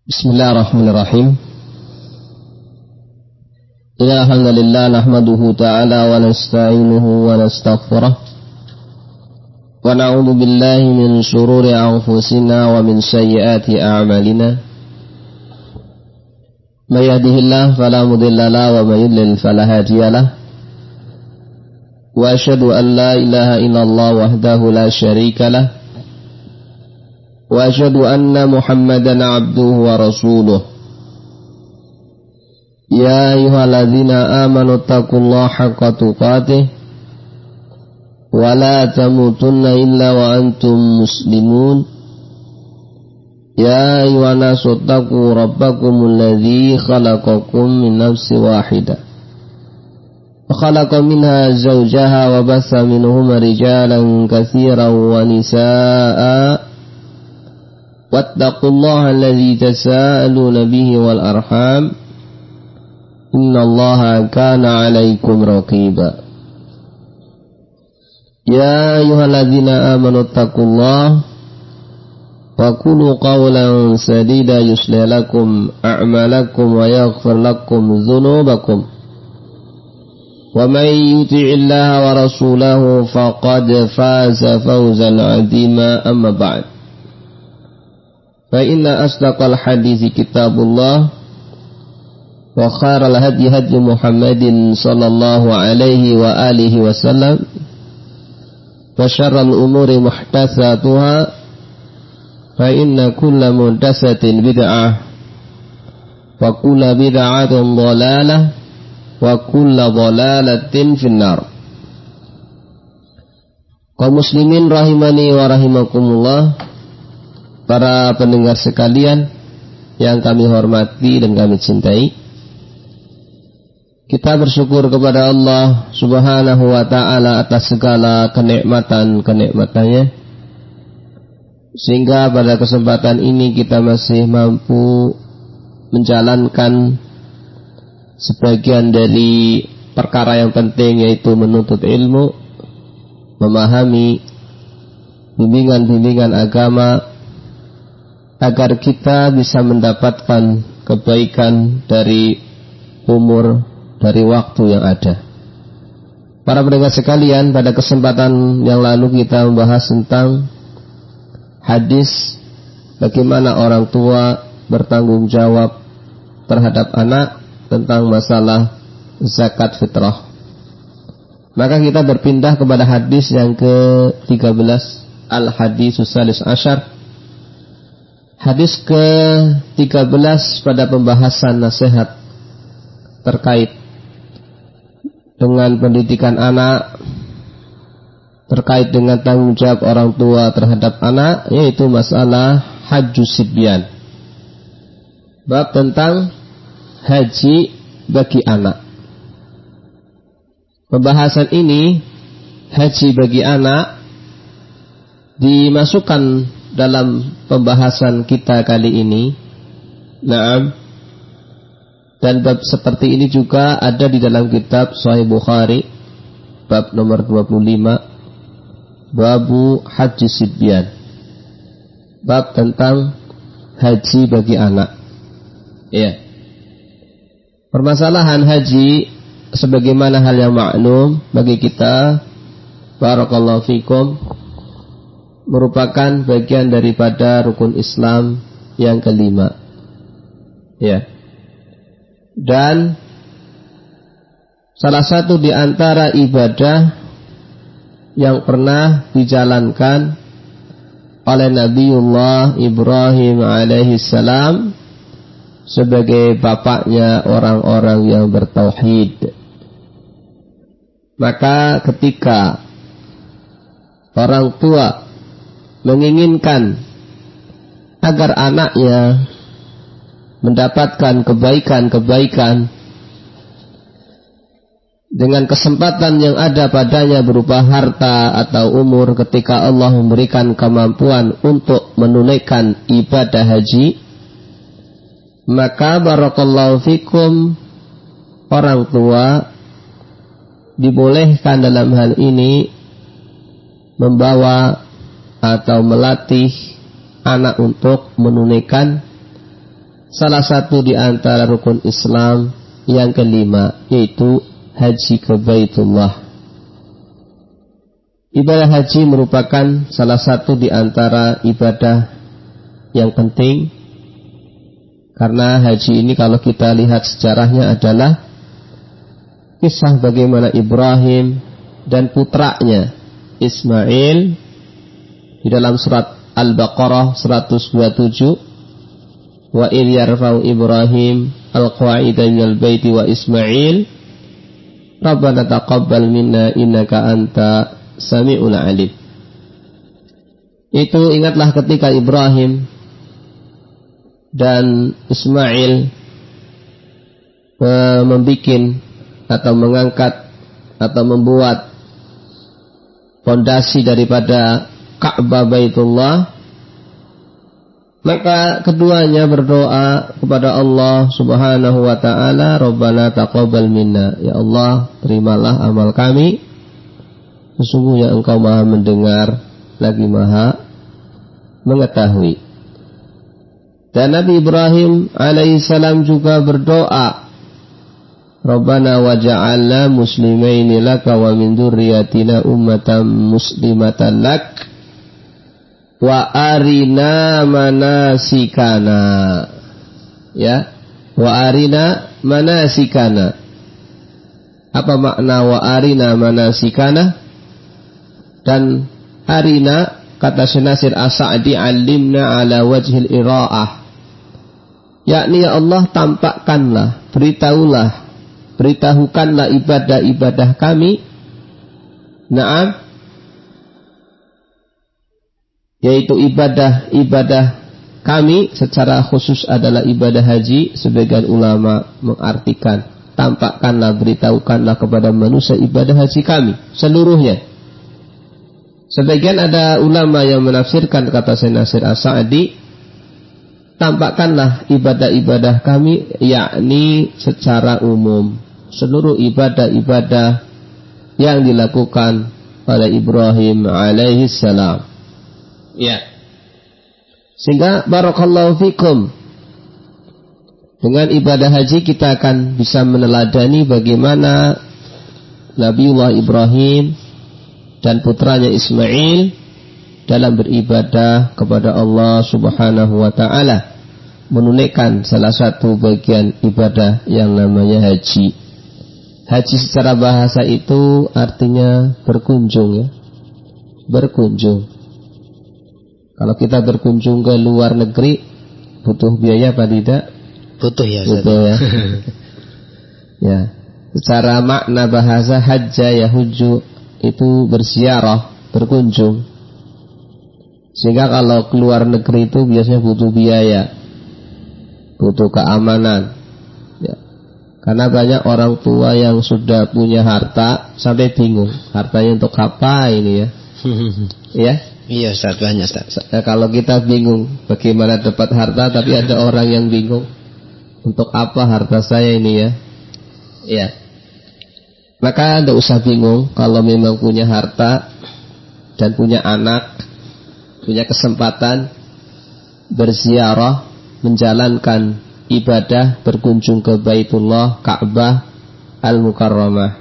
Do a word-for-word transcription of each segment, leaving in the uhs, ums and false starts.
Bismillahirrahmanirrahim. Innal hamdalillah nahmaduhu ta'ala wa nasta'inuhu wa nastaghfiruh wa na'udzu billahi min shururi anfusina wa min sayyiati a'malina. May yahdihillahu fala mudilla lahu wa may yudlil fala hadiya lahu. Wa asyhadu an la ilaha illallah wahdahu la syarika lahu. Wa asyhadu anna Muhammadan abduhu wa rasuluh. Ya ayyuhalladzina amanu taqullaha haqqa tuqatih wa la tamutunna illa wa antum muslimun. Ya ayyuhan nasu taqu rabbakumul ladzi khalaqakum min nafsin wahidah wa khalaqa minha zawjaha wa bassa minhuma rijalan katsiran wa nisaa'a. Wattaqullaha alladzi tasaaluna bihi wal arham innallaha kana 'alaikum raqiba. Ya ayyuhalladzina amanu taqullaha wa qulu qawlan sadida yuslih lakum a'malakum wa yaghfir lakum dhunubakum wa may yuti'illaha wa rasulahu faqad faza fawzan 'azima. Amma ba'd. Fa inna asdaqal hadithi kitabullah wa khairal hadi hadi Muhammadin sallallahu alaihi wa alihi wasallam wa syarrul umuri muhdatsatuha fa inna kulla muhdatsatin bid'ah wa kulla bid'atin dhalalah wa kulla dhalalatin finnar. Kaum muslimin rahimani wa rahimakumullah, para pendengar sekalian yang kami hormati dan kami cintai, kita bersyukur kepada Allah Subhanahu wa ta'ala atas segala kenikmatan-kenikmatannya, sehingga pada kesempatan ini kita masih mampu menjalankan sebagian dari perkara yang penting, yaitu menuntut ilmu, memahami bimbingan-bimbingan agama, agar kita bisa mendapatkan kebaikan dari umur, dari waktu yang ada. Para pendengar sekalian, pada kesempatan yang lalu kita membahas tentang hadis bagaimana orang tua bertanggung jawab terhadap anak tentang masalah zakat fitrah. Maka kita berpindah kepada hadis yang ke tiga belas, al-hadisus salis asyar. Hadis ke tiga belas pada pembahasan nasihat terkait dengan pendidikan anak, terkait dengan tanggung jawab orang tua terhadap anak, yaitu masalah hajjus sibyan. Bab tentang haji bagi anak. Pembahasan ini, haji bagi anak, dimasukkan dalam pembahasan kita kali ini. Naam. Dan bab seperti ini juga ada di dalam kitab Sahih Bukhari, bab nomor dua puluh lima, Babu Haji Sibyan, bab tentang haji bagi anak. Ya. Permasalahan haji sebagaimana hal yang maklum bagi kita, barakallahu fikum, merupakan bagian daripada rukun Islam yang kelima. Ya. Dan salah satu di antara ibadah yang pernah dijalankan oleh Nabiullah Ibrahim alaihi salam sebagai bapaknya orang-orang yang bertauhid. Maka ketika orang tua menginginkan agar anaknya mendapatkan kebaikan-kebaikan dengan kesempatan yang ada padanya berupa harta atau umur, ketika Allah memberikan kemampuan untuk menunaikan ibadah haji, maka barakallahu fikum, orang tua dibolehkan dalam hal ini membawa atau melatih anak untuk menunaikan salah satu di antara rukun Islam yang kelima, yaitu haji ke Baitullah. Ibadah haji merupakan salah satu di antara ibadah yang penting, karena haji ini kalau kita lihat sejarahnya adalah kisah bagaimana Ibrahim dan putranya Ismail di dalam surat Al-Baqarah seratus dua puluh tujuh, wa idh yarfa'u Ibrahim al-qawa'ida minal baiti wa Ismail Rabbana taqabbal minna innaka anta sami'ul alim. Itu ingatlah ketika Ibrahim dan Ismail membikin atau mengangkat atau membuat fondasi daripada Ka'bah Baitullah, maka keduanya berdoa kepada Allah Subhanahu wa ta'ala, Rabbana taqabbal minna, ya Allah terimalah amal kami, sesungguhnya Engkau maha mendengar lagi maha mengetahui. Dan Nabi Ibrahim alaihissalam juga berdoa, Rabbana waja'alna muslimaini laka wa min dzurriyyatina ummatan muslimatan lak wa arina manasikana. Ya, wa arina manasikana. Apa makna wa arina manasikana? Dan arina, kata Nasir As-Sa'di, alimna ala wajhil ira'ah, yakni ya Allah tampakkanlah, beritahulah, beritahukanlah ibadah-ibadah kami. Naam, yaitu ibadah-ibadah kami secara khusus adalah ibadah haji. Sebagian ulama mengartikan tampakkanlah, beritahukanlah kepada manusia ibadah haji kami seluruhnya. Sebagian ada ulama yang menafsirkan kata Nasir As-Sa'di, tampakkanlah ibadah-ibadah kami, yakni secara umum seluruh ibadah-ibadah yang dilakukan oleh Ibrahim alaihissalam. Ya. Sehingga barakallahu fikum, dengan ibadah haji kita akan bisa meneladani bagaimana Nabiullah Ibrahim dan putranya Ismail dalam beribadah kepada Allah Subhanahu wa ta'ala, menunaikan salah satu bagian ibadah yang namanya haji. Haji secara bahasa itu artinya berkunjung, ya, berkunjung. Kalau kita berkunjung ke luar negeri butuh biaya apa tidak? Butuh ya. Butuh ya. Ya. Secara makna bahasa hajja yahujju itu berziarah, berkunjung. Sehingga kalau keluar negeri itu biasanya butuh biaya, butuh keamanan, ya. Karena banyak orang tua yang sudah punya harta sampai bingung, hartanya untuk apa ini, ya. Ya. Iya Ustaz, banyak Ustaz. Nah, kalau kita bingung bagaimana dapat harta, tapi ada orang yang bingung, untuk apa harta saya ini, ya. Ya. Maka tidak usah bingung kalau memang punya harta dan punya anak, punya kesempatan berziarah, menjalankan ibadah, berkunjung ke Baitullah, Ka'bah Al-Mukarramah.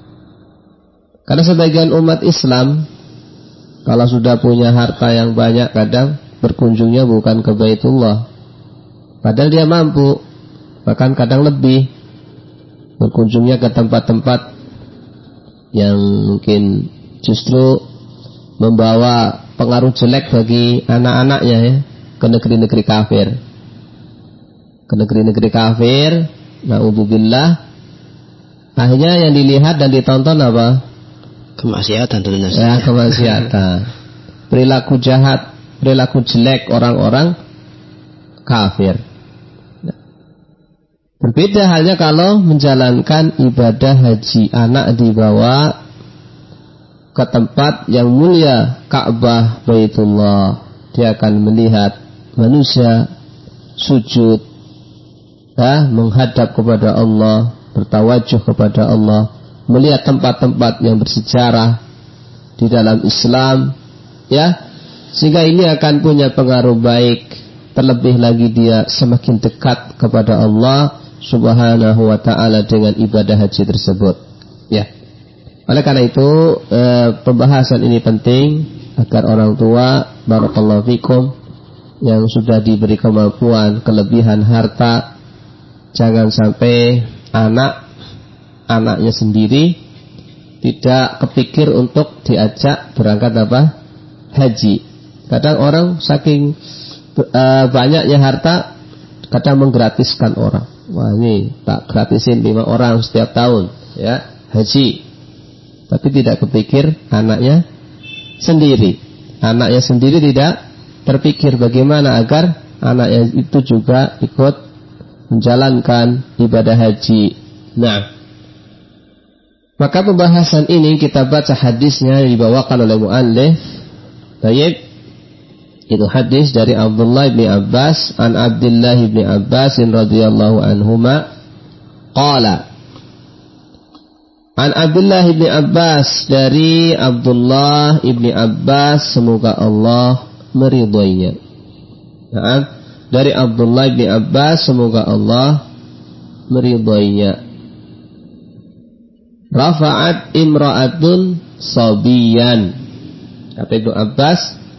Karena sebagian umat Islam kalau sudah punya harta yang banyak, kadang berkunjungnya bukan ke Baitullah, padahal dia mampu, bahkan kadang lebih, berkunjungnya ke tempat-tempat yang mungkin justru membawa pengaruh jelek bagi anak-anaknya, ya, ke negeri-negeri kafir, ke negeri-negeri kafir. Na'udzubillah. Akhirnya yang dilihat dan ditonton apa? Kemaksiatan tentunya. Ya, kemaksiatan. Perilaku jahat, perilaku jelek orang-orang kafir. Berbeda halnya kalau menjalankan ibadah haji, anak dibawa ke tempat yang mulia, Ka'bah Baitullah. Dia akan melihat manusia sujud, ya, menghadap kepada Allah, bertawajuh kepada Allah, melihat tempat-tempat yang bersejarah di dalam Islam, ya, sehingga ini akan punya pengaruh baik terlebih lagi dia semakin dekat kepada Allah Subhanahu wa ta'ala dengan ibadah haji tersebut. Ya. Oleh karena itu eh, pembahasan ini penting agar orang tua barakallahu fikum yang sudah diberi kemampuan, kelebihan harta, jangan sampai anak anaknya sendiri tidak kepikir untuk diajak berangkat apa? Haji. Kadang orang saking uh, banyaknya harta kadang menggratiskan orang. Wah, ini tak gratisin lima orang setiap tahun ya haji. Tapi tidak kepikir anaknya sendiri. Anaknya sendiri tidak terpikir bagaimana agar anaknya itu juga ikut menjalankan ibadah haji. Nah, maka pembahasan ini kita baca hadisnya yang dibawakan oleh muallif. Baik, itu hadis dari Abdullah bin Abbas an Abdullah bin Abbas radhiyallahu anhuma qala an Abdullah bin Abbas, dari Abdullah bin Abbas semoga Allah meridhoinya. Nah, dari Abdullah bin Abbas semoga Allah meridhoinya. Rafa'at imra'atun sabiyan. Kata Ibnu Abbas,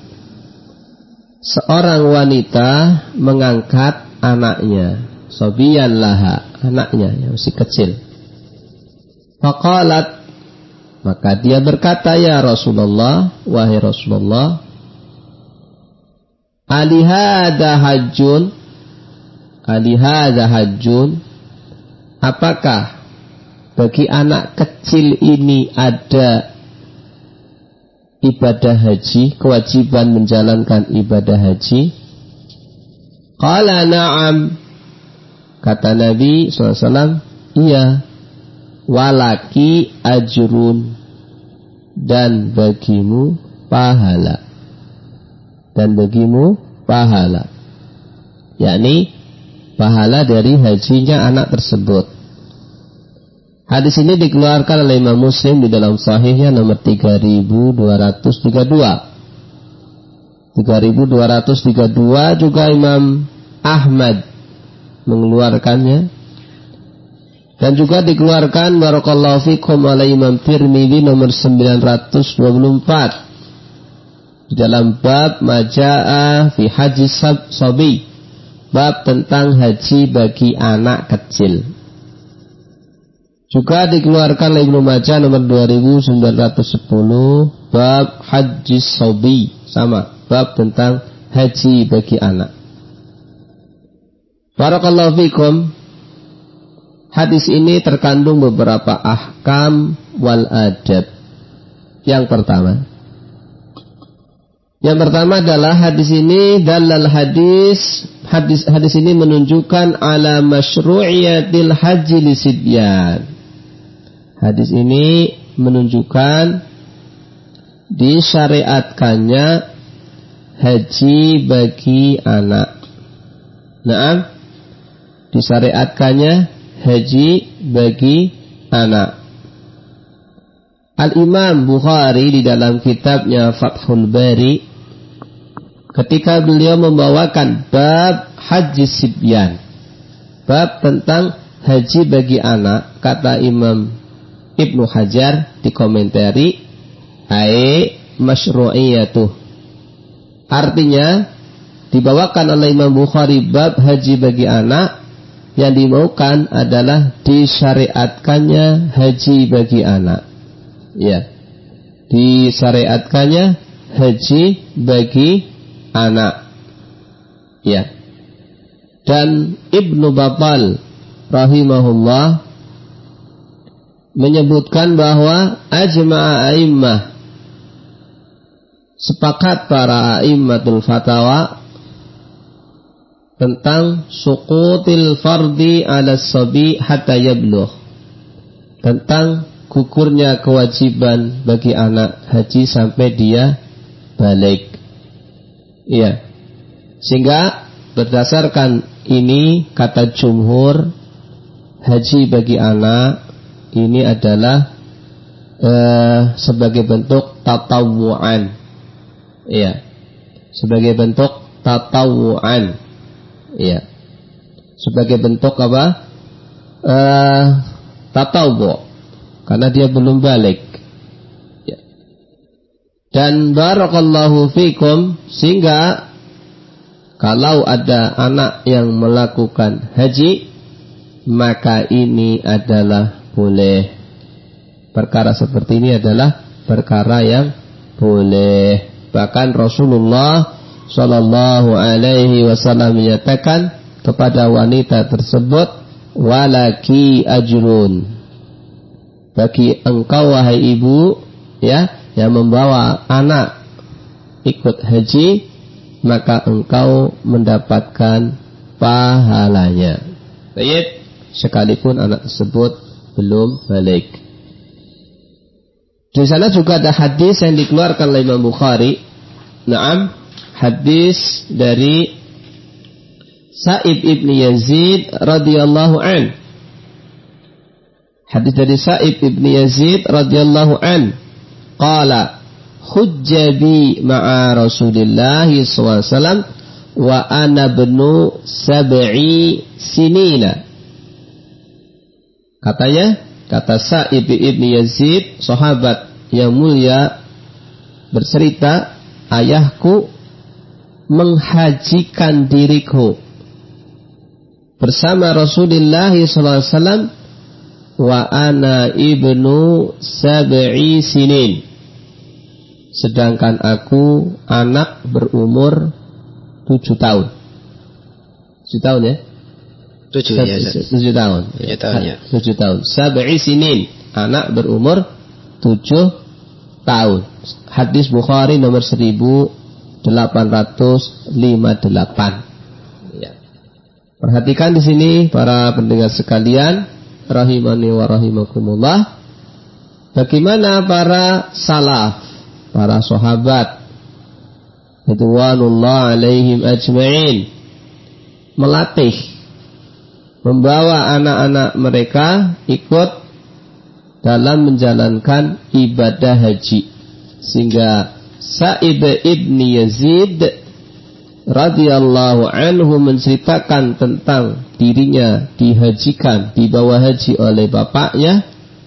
seorang wanita mengangkat anaknya, sabiyan laha, anaknya yang masih kecil. Faqalat, maka dia berkata, ya Rasulullah, wahai Rasulullah, alihada hajjun, alihada hajjun, apakah bagi anak kecil ini ada ibadah haji, kewajiban menjalankan ibadah haji? Qala na'am, kata Nabi shallallahu alaihi wasallam, iya, walaki ajrun, dan bagimu pahala, dan bagimu pahala, yakni pahala dari hajinya anak tersebut. Hadis ini dikeluarkan oleh Imam Muslim di dalam sahihnya nomor tiga ribu dua ratus tiga puluh dua. tiga ribu dua ratus tiga puluh dua juga Imam Ahmad mengeluarkannya. Dan juga dikeluarkan barakallahu fikum oleh Imam Tirmidzi nomor sembilan ratus dua puluh empat. Di dalam bab majaa fi haji sabi, bab tentang haji bagi anak kecil. Juga dikeluarkan oleh Ibnu Majah nomor dua ribu sembilan ratus sepuluh, bab haji sabi, sama bab tentang haji bagi anak. Barakallahu fikum. Hadis ini terkandung beberapa ahkam wal adab. Yang pertama, yang pertama adalah hadis ini dalal hadis hadis hadis ini menunjukkan ala masyru'iyatil haji lisibyan. Hadis ini menunjukkan disyariatkannya haji bagi anak. Naam, disyariatkannya haji bagi anak. Al-Imam Bukhari di dalam kitabnya Fathul Bari, ketika beliau membawakan bab haji sibyan, bab tentang haji bagi anak, kata Imam Ibnu Hajar di komentari, ai masyru'iyatuh, artinya dibawakan oleh Imam Bukhari bab haji bagi anak, yang dimaukan adalah disyariatkannya haji bagi anak. Ya, disyariatkannya haji bagi anak. Ya. Dan Ibnu Battal rahimahullah menyebutkan bahwa ajma'a a'immah, sepakat para a'immatul fatawa tentang suqutil fardi ala sabi hatta yablugh, tentang gugurnya kewajiban bagi anak haji sampai dia balik. Iya. Sehingga berdasarkan ini kata jumhur, haji bagi anak ini adalah eh, sebagai bentuk tatawu'an. Iya. Sebagai bentuk tatawu'an. Iya. Sebagai bentuk apa? Uh, tatawwu. Karena dia belum balik. Ya. Dan barakallahu fikum, sehingga kalau ada anak yang melakukan haji, maka ini adalah boleh. Perkara seperti ini adalah perkara yang boleh. Bahkan Rasulullah Shallallahu Alaihi Wasallam menyatakan kepada wanita tersebut, walaki ajrun, bagi engkau wahai ibu, ya, yang membawa anak ikut haji, maka engkau mendapatkan pahalanya. Baik, sekalipun anak tersebut belum balik. Di sana juga ada hadis yang dikeluarkan oleh Imam Bukhari. Naam, hadis dari Sa'ib ibn Yazid radhiyallahu an. Hadis dari Sa'ib ibn Yazid radhiyallahu an. Qala hujjabi ma'a Rasulillah sallallahu alaihi wasallam wa ana bnu sab'i sinina. Katanya, kata Sa'ib ibn Yazid, sahabat yang mulia, bercerita, ayahku menghajikan diriku bersama Rasulullah sallallahu alaihi wasallam wa ana ibnu sab'i sinin, sedangkan aku anak berumur tujuh tahun. Tujuh tahun ya? Tujuh ya. Tujuh tahun. Tujuh tahun ya. Tujuh tahun. Sab'i sinin, anak berumur tujuh tahun. Hadis Bukhari nomor seribu delapan ratus lima puluh delapan. Ya. Perhatikan di sini para pendengar sekalian, rahimani wa rahimakumullah, bagaimana para salaf, para sahabat ridwanullah alaihim ajma'in melatih, membawa anak-anak mereka ikut dalam menjalankan ibadah haji. Sehingga Sa'ib ibn Yazid radhiyallahu anhu menceritakan tentang dirinya dihajikan, dibawa haji oleh bapaknya.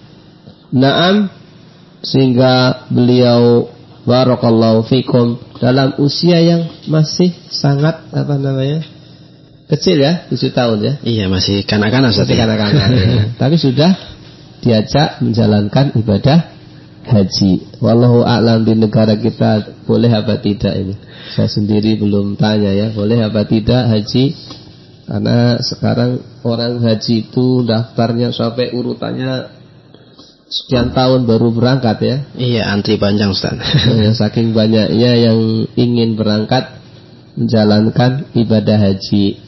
Naam, sehingga beliau barakallahu fikum dalam usia yang masih sangat apa namanya? Kecil ya, tujuh tahun ya. Iya, masih kanak-kanak Masih kanak-kanak ya. Tapi sudah diajak menjalankan ibadah haji. Wallahu a'lam, di negara kita boleh apa tidak ini? Saya sendiri belum tanya ya, boleh apa tidak haji? Karena sekarang orang haji itu daftarnya sampai urutannya sekian tahun baru berangkat ya. Iya, antri panjang Ustaz. Ya, saking banyaknya yang ingin berangkat menjalankan ibadah haji.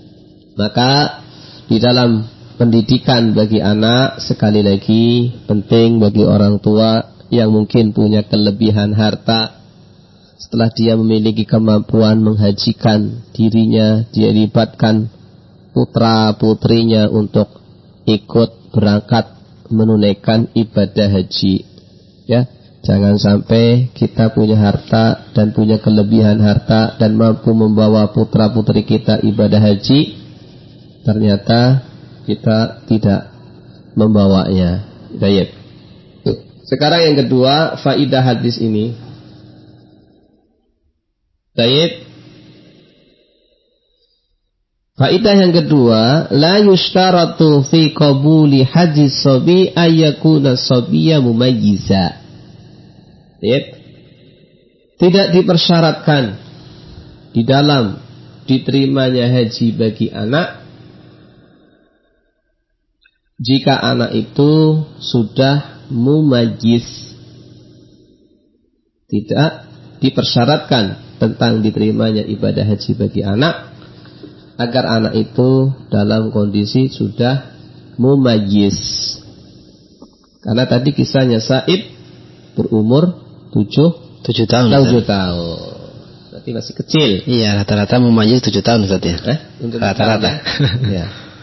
Maka di dalam pendidikan bagi anak, sekali lagi penting bagi orang tua yang mungkin punya kelebihan harta, setelah dia memiliki kemampuan menghajikan dirinya, dia libatkan putra putrinya untuk ikut berangkat menunaikan ibadah haji. Ya, jangan sampai kita punya harta dan punya kelebihan harta dan mampu membawa putra putri kita ibadah haji, ternyata kita tidak membawanya. Baik. Sekarang yang kedua, faidah hadis ini. Baik. Faidah yang kedua, la yushtaratu fi qabuli haji sabi ayyakuna sabiyya mumayyiza. Baik. Tidak dipersyaratkan di dalam diterimanya haji bagi anak jika anak itu sudah mumayyiz. Tidak dipersyaratkan tentang diterimanya ibadah haji bagi anak agar anak itu dalam kondisi sudah mumayyiz. Karena tadi kisahnya Sa'ib berumur tujuh tujuh tahun. tujuh tahun. Berarti masih kecil. Iya, rata-rata mumayyiz tujuh tahun Ustaz ya. Eh? Untuk rata-rata. Ya.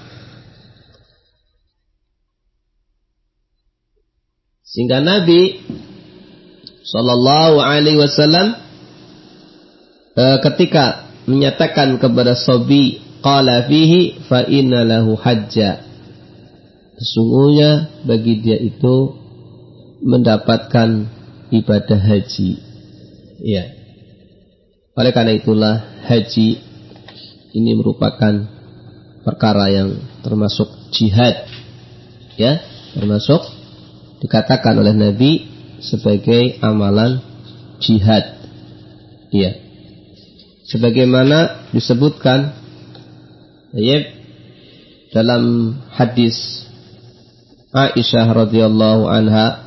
Sehingga Nabi Sallallahu Alaihi Wasallam e, ketika menyatakan kepada Sobi qala fihi fa inna lahu hajja. Sesungguhnya bagi dia itu mendapatkan ibadah haji. Ya. Oleh karena itulah haji ini merupakan perkara yang termasuk jihad. Ya, termasuk dikatakan oleh Nabi sebagai amalan jihad. Ya. Sebagaimana disebutkan ya, dalam hadis Aisyah radhiyallahu anha,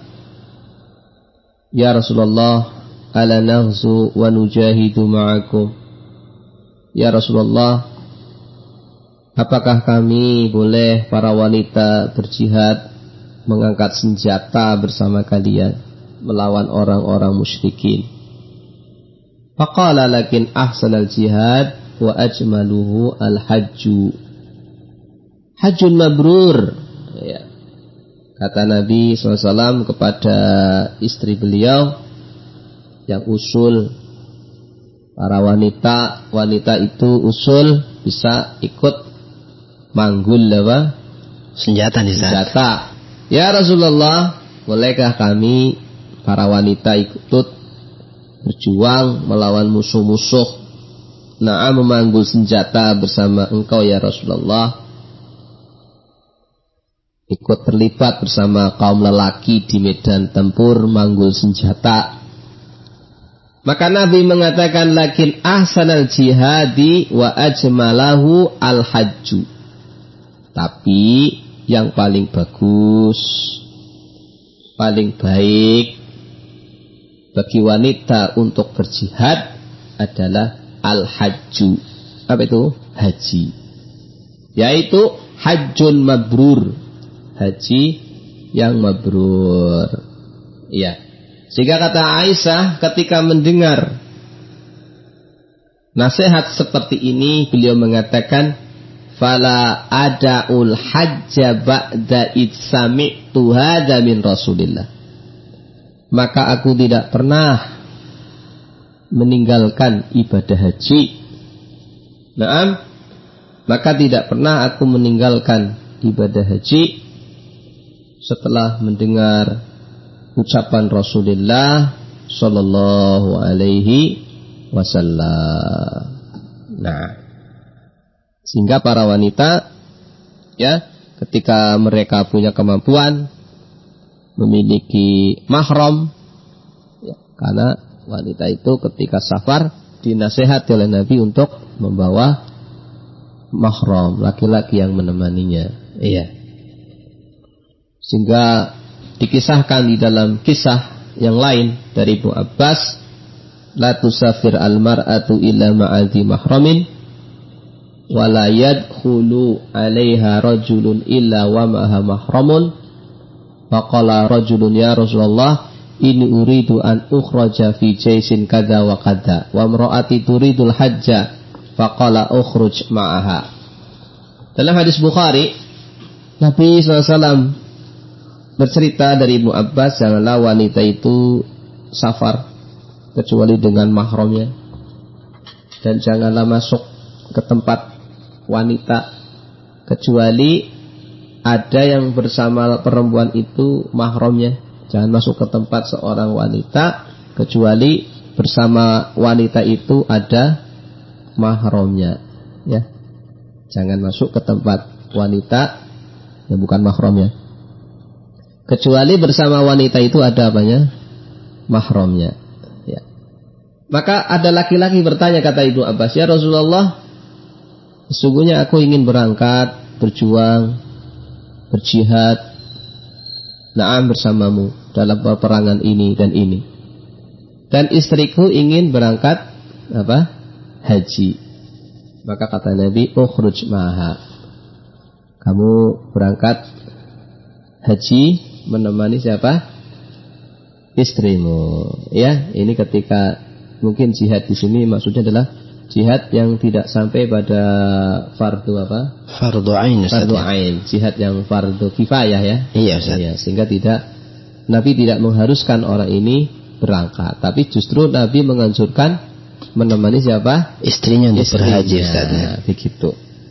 ya Rasulullah, ala naghzu wa nujahidu ma'akum. Ya Rasulullah, apakah kami boleh para wanita berjihad, mengangkat senjata bersama kalian melawan orang-orang musyrikin? Faqala lakin ahsanal jihad wa ajmaluhu al-hajju. Hajjun mabrur. Ya. Kata Nabi shallallahu alaihi wasallam kepada istri beliau yang usul, para wanita, wanita itu usul bisa ikut manggul apa? Senjata nih, senjata. Ya Rasulullah, bolehkah kami para wanita ikut berjuang melawan musuh-musuh? Nah, memanggul senjata bersama engkau ya Rasulullah, ikut terlibat bersama kaum lelaki di medan tempur manggul senjata. Maka Nabi mengatakan lakin ahsanal jihadi wa ajmalahu al-hajju. Tapi yang paling bagus, paling baik bagi wanita untuk berjihad adalah al-hajju. Apa itu? Haji. Yaitu hajjun mabrur. Haji yang mabrur. Iya. Sehingga kata Aisyah ketika mendengar nasihat seperti ini, beliau mengatakan, fala ada'ul hajja ba'da id sami'tu hadza min Rasulillah. Maka aku tidak pernah meninggalkan ibadah haji. Naam, maka tidak pernah aku meninggalkan ibadah haji setelah mendengar ucapan Rasulullah sallallahu alaihi wasallam. Nah, sehingga para wanita ya, ketika mereka punya kemampuan memiliki mahram ya, karena wanita itu ketika safar dinasihati oleh Nabi untuk membawa mahram, laki-laki yang menemaninya. Iya. Sehingga dikisahkan di dalam kisah yang lain dari Ibnu Abbas, la tusafir al-mar'atu illa ma'adhi mahramin wa la yadkhulu 'alaiha rajulun illa wa ma'aha mahramun. Faqala rajulun ya Rasulullah, inni uridu an ukhraja fi jaisin kadza wa kadza wa imra'ati turidul hajja. Faqala ukhruj ma'aha. Dalam hadis Bukhari, Nabi sallallahu alaihi wasallam bercerita dari Ibnu Abbas, janganlah wanita itu safar kecuali dengan mahramnya, dan janganlah masuk ke tempat wanita kecuali ada yang bersama perempuan itu mahramnya. Jangan masuk ke tempat seorang wanita kecuali bersama wanita itu ada mahramnya. Ya, jangan masuk ke tempat wanita yang bukan mahramnya, kecuali bersama wanita itu ada apanya? Mahramnya. Ya. Maka ada laki-laki bertanya, kata Ibnu Abbas, ya Rasulullah, sesungguhnya aku ingin berangkat, berjuang, berjihad, na'am bersamamu dalam peperangan ini dan ini. Dan istriku ingin berangkat apa? Haji. Maka kata Nabi, ukhruj ma'aha. Kamu berangkat haji menemani siapa? Istrimu. Ya, ini ketika mungkin jihad di sini maksudnya adalah jihad yang tidak sampai pada fardu apa? Fardu ain. Fardu ain. Jihad yang fardu kifayah ya. Iya, Ustaz. Ya, sehingga tidak, Nabi tidak mengharuskan orang ini berangkat, tapi justru Nabi menganjurkan menemani siapa? Istrinya untuk berhaji, Ustaz. Nah, begitu.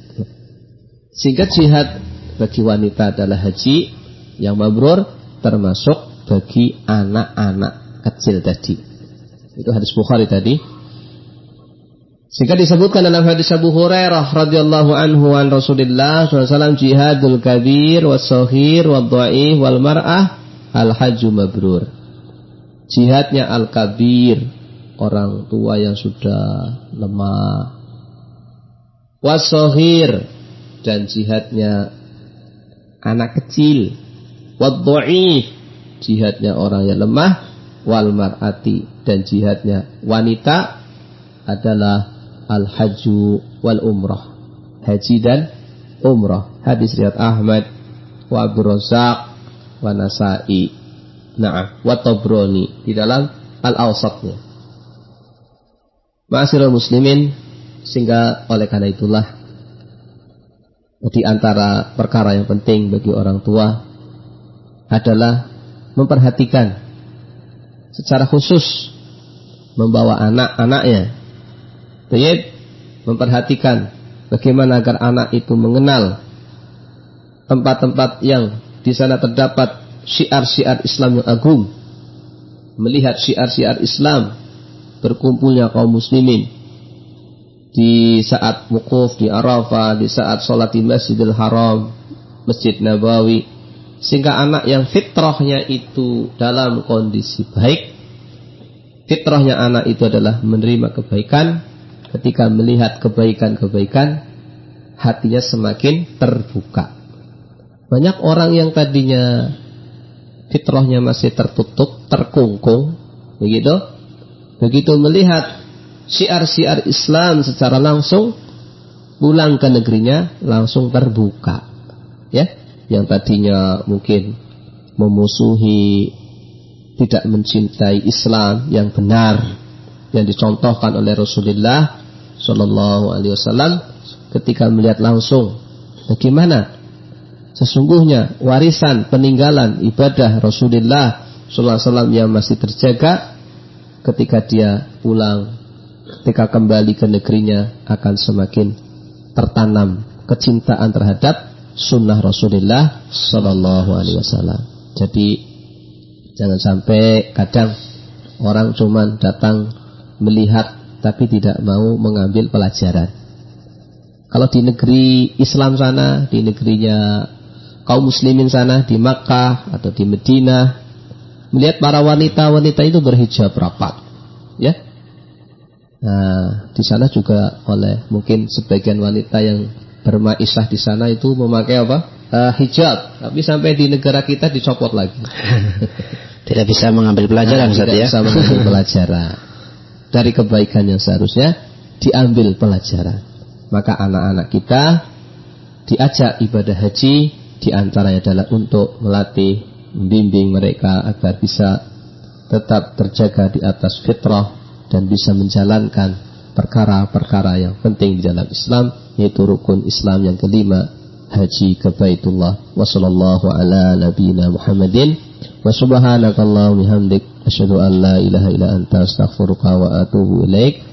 Sehingga jihad bagi wanita adalah haji yang mabrur, termasuk bagi anak-anak kecil tadi. Itu hadis Bukhari tadi. Sehingga disebutkan dalam hadis Abu Hurairah radhiyallahu anhu an Rasulullah sallallahu alaihi wasallam, jihadul kabir was-saghir wad-dha'if wal mar'ah al-hajju mabrur. Jihadnya al-kabir, orang tua yang sudah lemah. Was-saghir, dan jihadnya anak kecil. Wad-dha'if, jihadnya orang yang lemah. Wal mar'ati, dan jihadnya wanita adalah al-hajju wal umrah, haji dan umrah. Hadis riwayat Ahmad wa Abdul Razzaq wa Nasa'i, na'am, wa Tabrani di dalam al-awsatnya. Ma'asyiral muslimin, sehingga oleh karena itulah di antara perkara yang penting bagi orang tua adalah memperhatikan secara khusus membawa anak-anaknya. Baik, memperhatikan bagaimana agar anak itu mengenal tempat-tempat yang di sana terdapat syiar-syiar Islam yang agung, melihat syiar-syiar Islam, berkumpulnya kaum muslimin di saat wukuf di Arafah, di saat sholat di Masjidil Haram, Masjid Nabawi, sehingga anak yang fitrahnya itu dalam kondisi baik. Fitrahnya anak itu adalah menerima kebaikan. Ketika melihat kebaikan-kebaikan, hatinya semakin terbuka. Banyak orang yang tadinya fitrahnya masih tertutup, terkungkung, begitu, begitu melihat syiar-syiar Islam secara langsung, pulang ke negerinya langsung terbuka. Ya, yang tadinya mungkin memusuhi, tidak mencintai Islam yang benar yang dicontohkan oleh Rasulullah Shallallahu Alaihi Wasallam, ketika melihat langsung bagaimana sesungguhnya warisan peninggalan ibadah Rasulullah Shallallahu Alaihi Wasallam yang masih terjaga, ketika dia pulang, ketika kembali ke negerinya, akan semakin tertanam kecintaan terhadap sunnah Rasulullah Shallallahu Alaihi Wasallam. Jadi jangan sampai kadang orang cuman datang melihat tapi tidak mau mengambil pelajaran. Kalau di negeri Islam sana, di negerinya kaum muslimin sana, di Makkah atau di Madinah, melihat para wanita-wanita itu berhijab rapat, ya. Nah, di sana juga oleh mungkin sebagian wanita yang bermaisah di sana itu memakai apa? Uh, hijab, tapi sampai di negara kita dicopot lagi. Tidak bisa mengambil pelajaran, nah, tidak ya? bisa mengambil pelajaran dari kebaikan yang seharusnya diambil pelajaran. Maka anak-anak kita diajak ibadah haji, diantaranya adalah untuk melatih, membimbing mereka agar bisa tetap terjaga di atas fitrah dan bisa menjalankan perkara-perkara yang penting di dalam Islam, yaitu rukun Islam yang kelima, haji ke Baitullah. Wa sallallahu ala nabiyyina Muhammadin wa subhanakallahumma bihamdik asyhadu an la ilaha illa anta astaghfiruka wa atubu ilaik.